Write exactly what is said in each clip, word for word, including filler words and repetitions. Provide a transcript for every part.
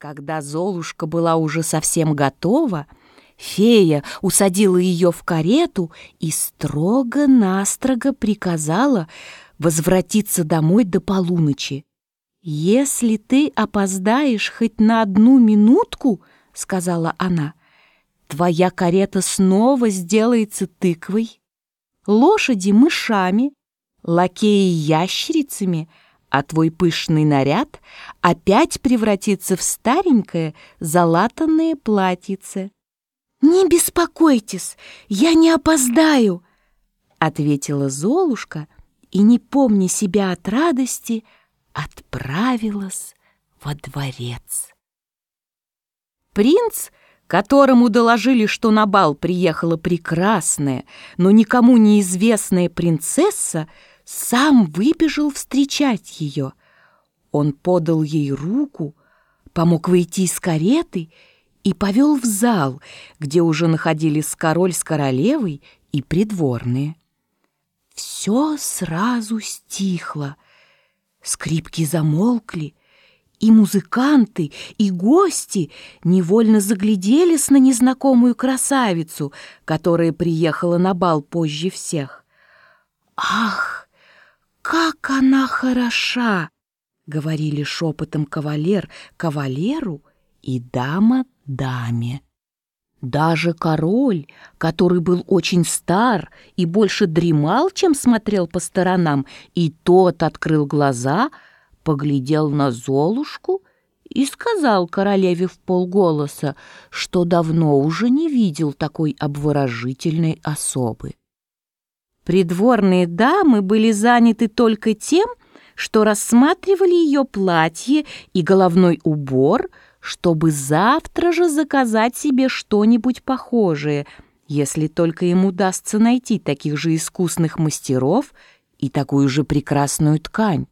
Когда Золушка была уже совсем готова, фея усадила ее в карету и строго-настрого приказала возвратиться домой до полуночи. «Если ты опоздаешь хоть на одну минутку, — сказала она, — твоя карета снова сделается тыквой, лошади — мышами, лакеи — ящерицами, а твой пышный наряд опять превратится в старенькое залатанное платьице». «Не беспокойтесь, я не опоздаю», — ответила Золушка и, не помня себя от радости, отправилась во дворец. Принц, которому доложили, что на бал приехала прекрасная, но никому неизвестная принцесса, сам выбежал встречать ее. Он подал ей руку, помог выйти из кареты и повел в зал, где уже находились король с королевой и придворные. Все сразу стихло. Скрипки замолкли, и музыканты, и гости невольно загляделись на незнакомую красавицу, которая приехала на бал позже всех. «Ах, как она хороша!» — говорили шепотом кавалер кавалеру и дама даме. Даже король, который был очень стар и больше дремал, чем смотрел по сторонам, и тот открыл глаза, поглядел на Золушку и сказал королеве вполголоса, что давно уже не видел такой обворожительной особы. Придворные дамы были заняты только тем, что рассматривали ее платье и головной убор, чтобы завтра же заказать себе что-нибудь похожее, если только им удастся найти таких же искусных мастеров и такую же прекрасную ткань.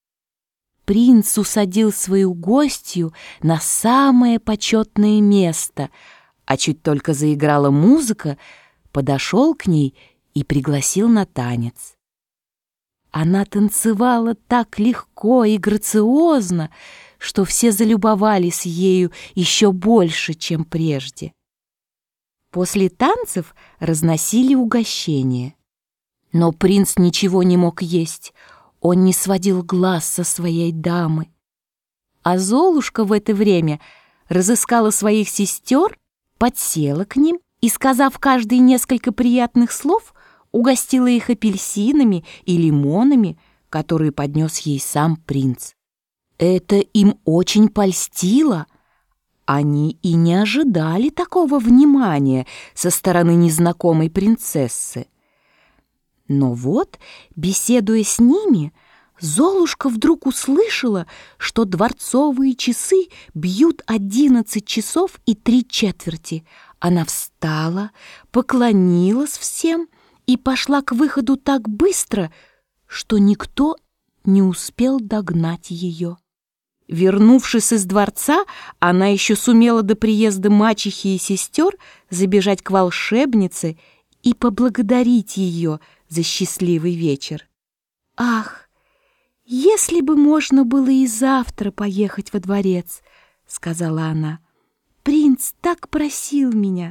Принц усадил свою гостью на самое почетное место, а чуть только заиграла музыка, подошел к ней и пригласил на танец. Она танцевала так легко и грациозно, что все залюбовались ею еще больше, чем прежде. После танцев разносили угощения. Но принц ничего не мог есть, он не сводил глаз со своей дамы. А Золушка в это время разыскала своих сестер, подсела к ним и, сказав каждой несколько приятных слов, угостила их апельсинами и лимонами, которые поднес ей сам принц. Это им очень польстило. Они и не ожидали такого внимания со стороны незнакомой принцессы. Но вот, беседуя с ними, Золушка вдруг услышала, что дворцовые часы бьют одиннадцать часов и три четверти. Она встала, поклонилась всем и пошла к выходу так быстро, что никто не успел догнать ее. Вернувшись из дворца, она еще сумела до приезда мачехи и сестер забежать к волшебнице и поблагодарить ее за счастливый вечер. «Ах, если бы можно было и завтра поехать во дворец, — сказала она, — принц так просил меня».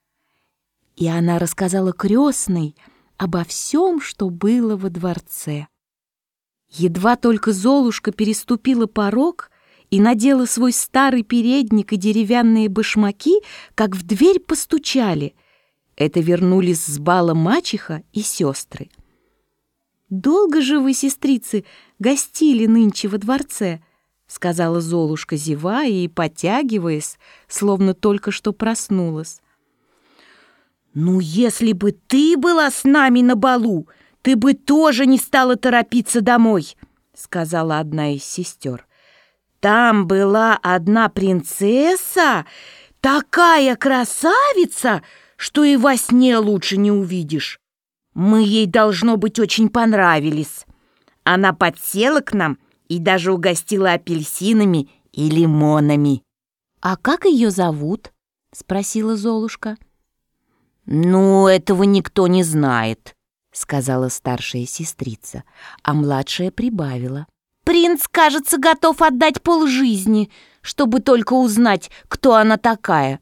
И она рассказала крестной обо всем, что было во дворце. Едва только Золушка переступила порог и надела свой старый передник и деревянные башмаки, как в дверь постучали. Это вернулись с бала мачеха и сестры. «Долго же вы, сестрицы, гостили нынче во дворце?» — сказала Золушка, зевая и потягиваясь, словно только что проснулась. «Ну, если бы ты была с нами на балу, ты бы тоже не стала торопиться домой», — сказала одна из сестер. «Там была одна принцесса, такая красавица, что и во сне лучше не увидишь. Мы ей, должно быть, очень понравились. Она подсела к нам и даже угостила апельсинами и лимонами». «А как ее зовут?» — спросила Золушка. «Ну, этого никто не знает», — сказала старшая сестрица, а младшая прибавила. «Принц, кажется, готов отдать полжизни, чтобы только узнать, кто она такая».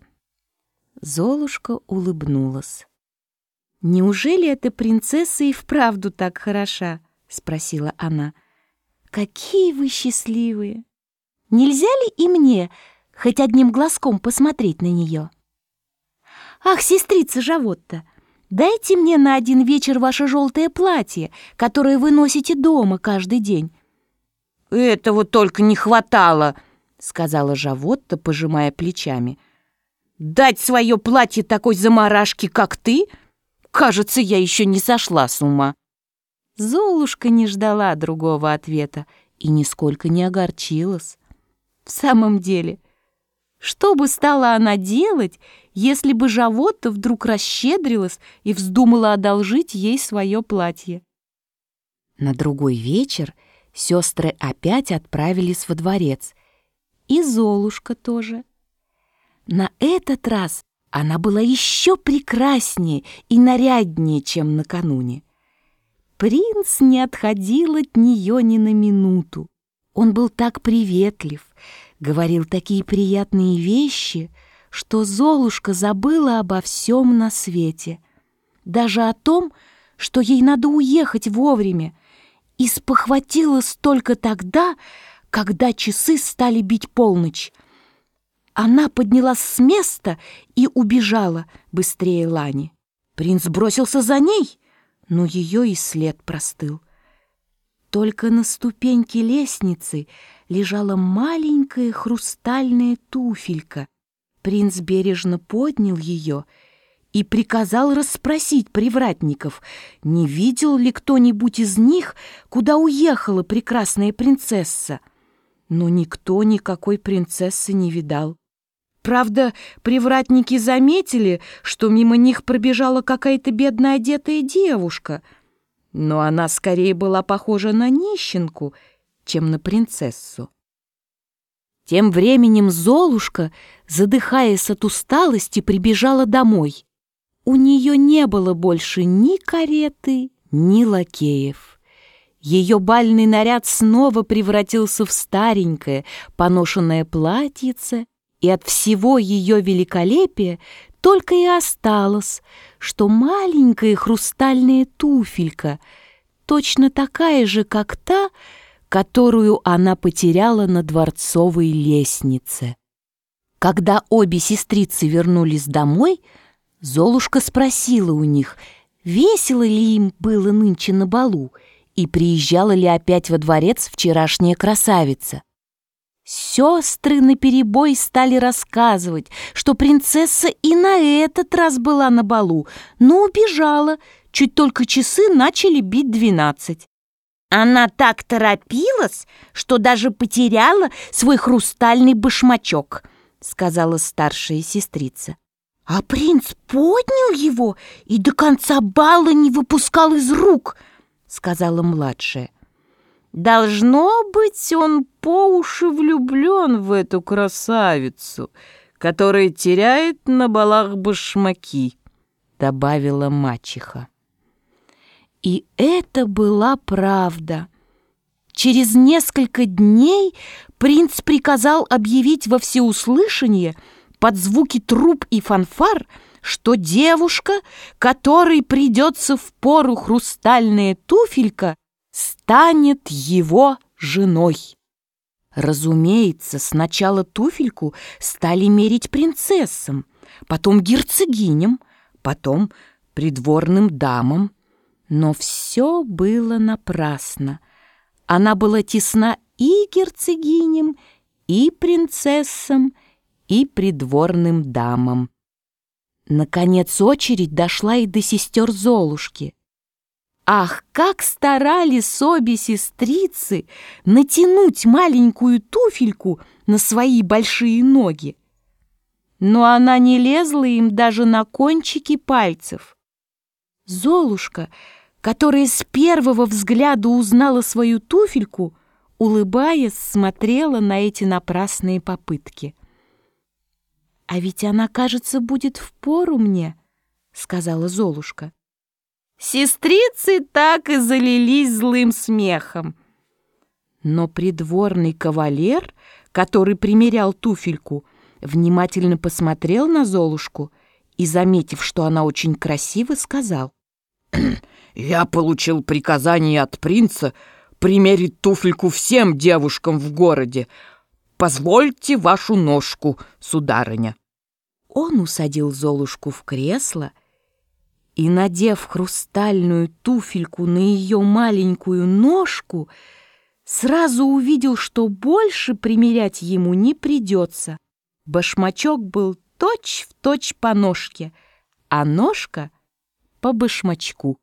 Золушка улыбнулась. «Неужели эта принцесса и вправду так хороша?» — спросила она. «Какие вы счастливые! Нельзя ли и мне хоть одним глазком посмотреть на нее?» «Ах, сестрица Жавотта, дайте мне на один вечер ваше желтое платье, которое вы носите дома каждый день». «Этого только не хватало», — сказала Жавотта, пожимая плечами. «Дать свое платье такой заморашке, как ты? Кажется, я еще не сошла с ума». Золушка не ждала другого ответа и нисколько не огорчилась. В самом деле, что бы стала она делать, если бы Жавотта вдруг расщедрилась и вздумала одолжить ей свое платье? На другой вечер сестры опять отправились во дворец, и Золушка тоже. На этот раз она была еще прекраснее и наряднее, чем накануне. Принц не отходил от нее ни на минуту. Он был так приветлив, говорил такие приятные вещи, что Золушка забыла обо всем на свете, даже о том, что ей надо уехать вовремя, и спохватилась только тогда, когда часы стали бить полночь. Она поднялась с места и убежала быстрее Лани. Принц бросился за ней, но ее и след простыл. Только на ступеньке лестницы лежала маленькая хрустальная туфелька. Принц бережно поднял ее и приказал расспросить привратников, не видел ли кто-нибудь из них, куда уехала прекрасная принцесса. Но никто никакой принцессы не видал. Правда, привратники заметили, что мимо них пробежала какая-то бедно одетая девушка, но она скорее была похожа на нищенку, чем на принцессу. Тем временем Золушка, задыхаясь от усталости, прибежала домой. У нее не было больше ни кареты, ни лакеев. Ее бальный наряд снова превратился в старенькое, поношенное платьице, и от всего ее великолепия только и осталось, что маленькая хрустальная туфелька, точно такая же, как та, которую она потеряла на дворцовой лестнице. Когда обе сестрицы вернулись домой, Золушка спросила у них, весело ли им было нынче на балу и приезжала ли опять во дворец вчерашняя красавица. Сестры наперебой стали рассказывать, что принцесса и на этот раз была на балу, но убежала, чуть только часы начали бить двенадцать. Она так торопилась, что даже потеряла свой хрустальный башмачок, сказала старшая сестрица. А принц поднял его и до конца бала не выпускал из рук, сказала младшая. «Должно быть, он по уши влюблен в эту красавицу, которая теряет на балах башмаки», — добавила мачеха. И это была правда. Через несколько дней принц приказал объявить во всеуслышание под звуки труб и фанфар, что девушка, которой придется впору хрустальная туфелька, станет его женой. Разумеется, сначала туфельку стали мерить принцессам, потом герцогиням, потом придворным дамам. Но все было напрасно. Она была тесна и герцогиням, и принцессам, и придворным дамам. Наконец очередь дошла и до сестер Золушки. Ах, как старались обе сестрицы натянуть маленькую туфельку на свои большие ноги! Но она не лезла им даже на кончики пальцев. Золушка, которая с первого взгляда узнала свою туфельку, улыбаясь, смотрела на эти напрасные попытки. «А ведь она, кажется, будет впору мне», — сказала Золушка. Сестрицы так и залились злым смехом. Но придворный кавалер, который примерял туфельку, внимательно посмотрел на Золушку и, заметив, что она очень красива, сказал: «Я получил приказание от принца примерить туфельку всем девушкам в городе. Позвольте вашу ножку, сударыня». Он усадил Золушку в кресло и, надев хрустальную туфельку на ее маленькую ножку, сразу увидел, что больше примерять ему не придется. Башмачок был точь-в-точь по ножке, а ножка — по башмачку.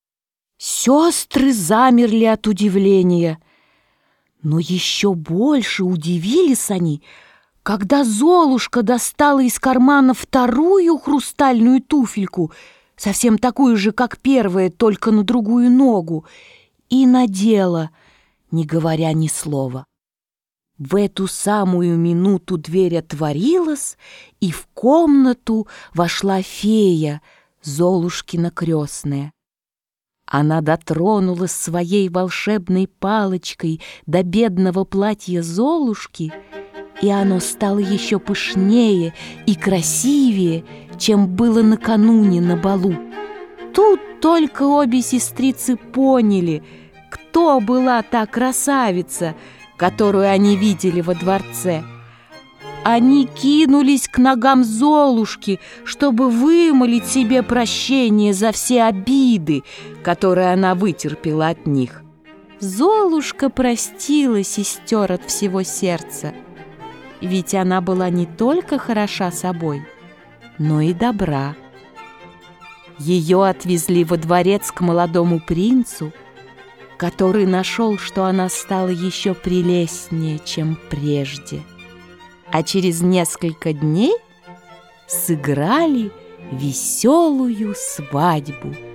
Сестры замерли от удивления, но еще больше удивились они, когда Золушка достала из кармана вторую хрустальную туфельку, совсем такую же, как первая, только на другую ногу, и надела, не говоря ни слова. В эту самую минуту дверь отворилась, и в комнату вошла фея, Золушкина крестная. Она дотронулась своей волшебной палочкой до бедного платья Золушки, и оно стало еще пышнее и красивее, чем было накануне на балу. Тут только обе сестрицы поняли, кто была та красавица, которую они видели во дворце. Они кинулись к ногам Золушки, чтобы вымолить себе прощение за все обиды, которые она вытерпела от них. Золушка простила сестер от всего сердца, ведь она была не только хороша собой, но и добра. Ее отвезли во дворец к молодому принцу, который нашел, что она стала еще прелестнее, чем прежде. А через несколько дней сыграли веселую свадьбу.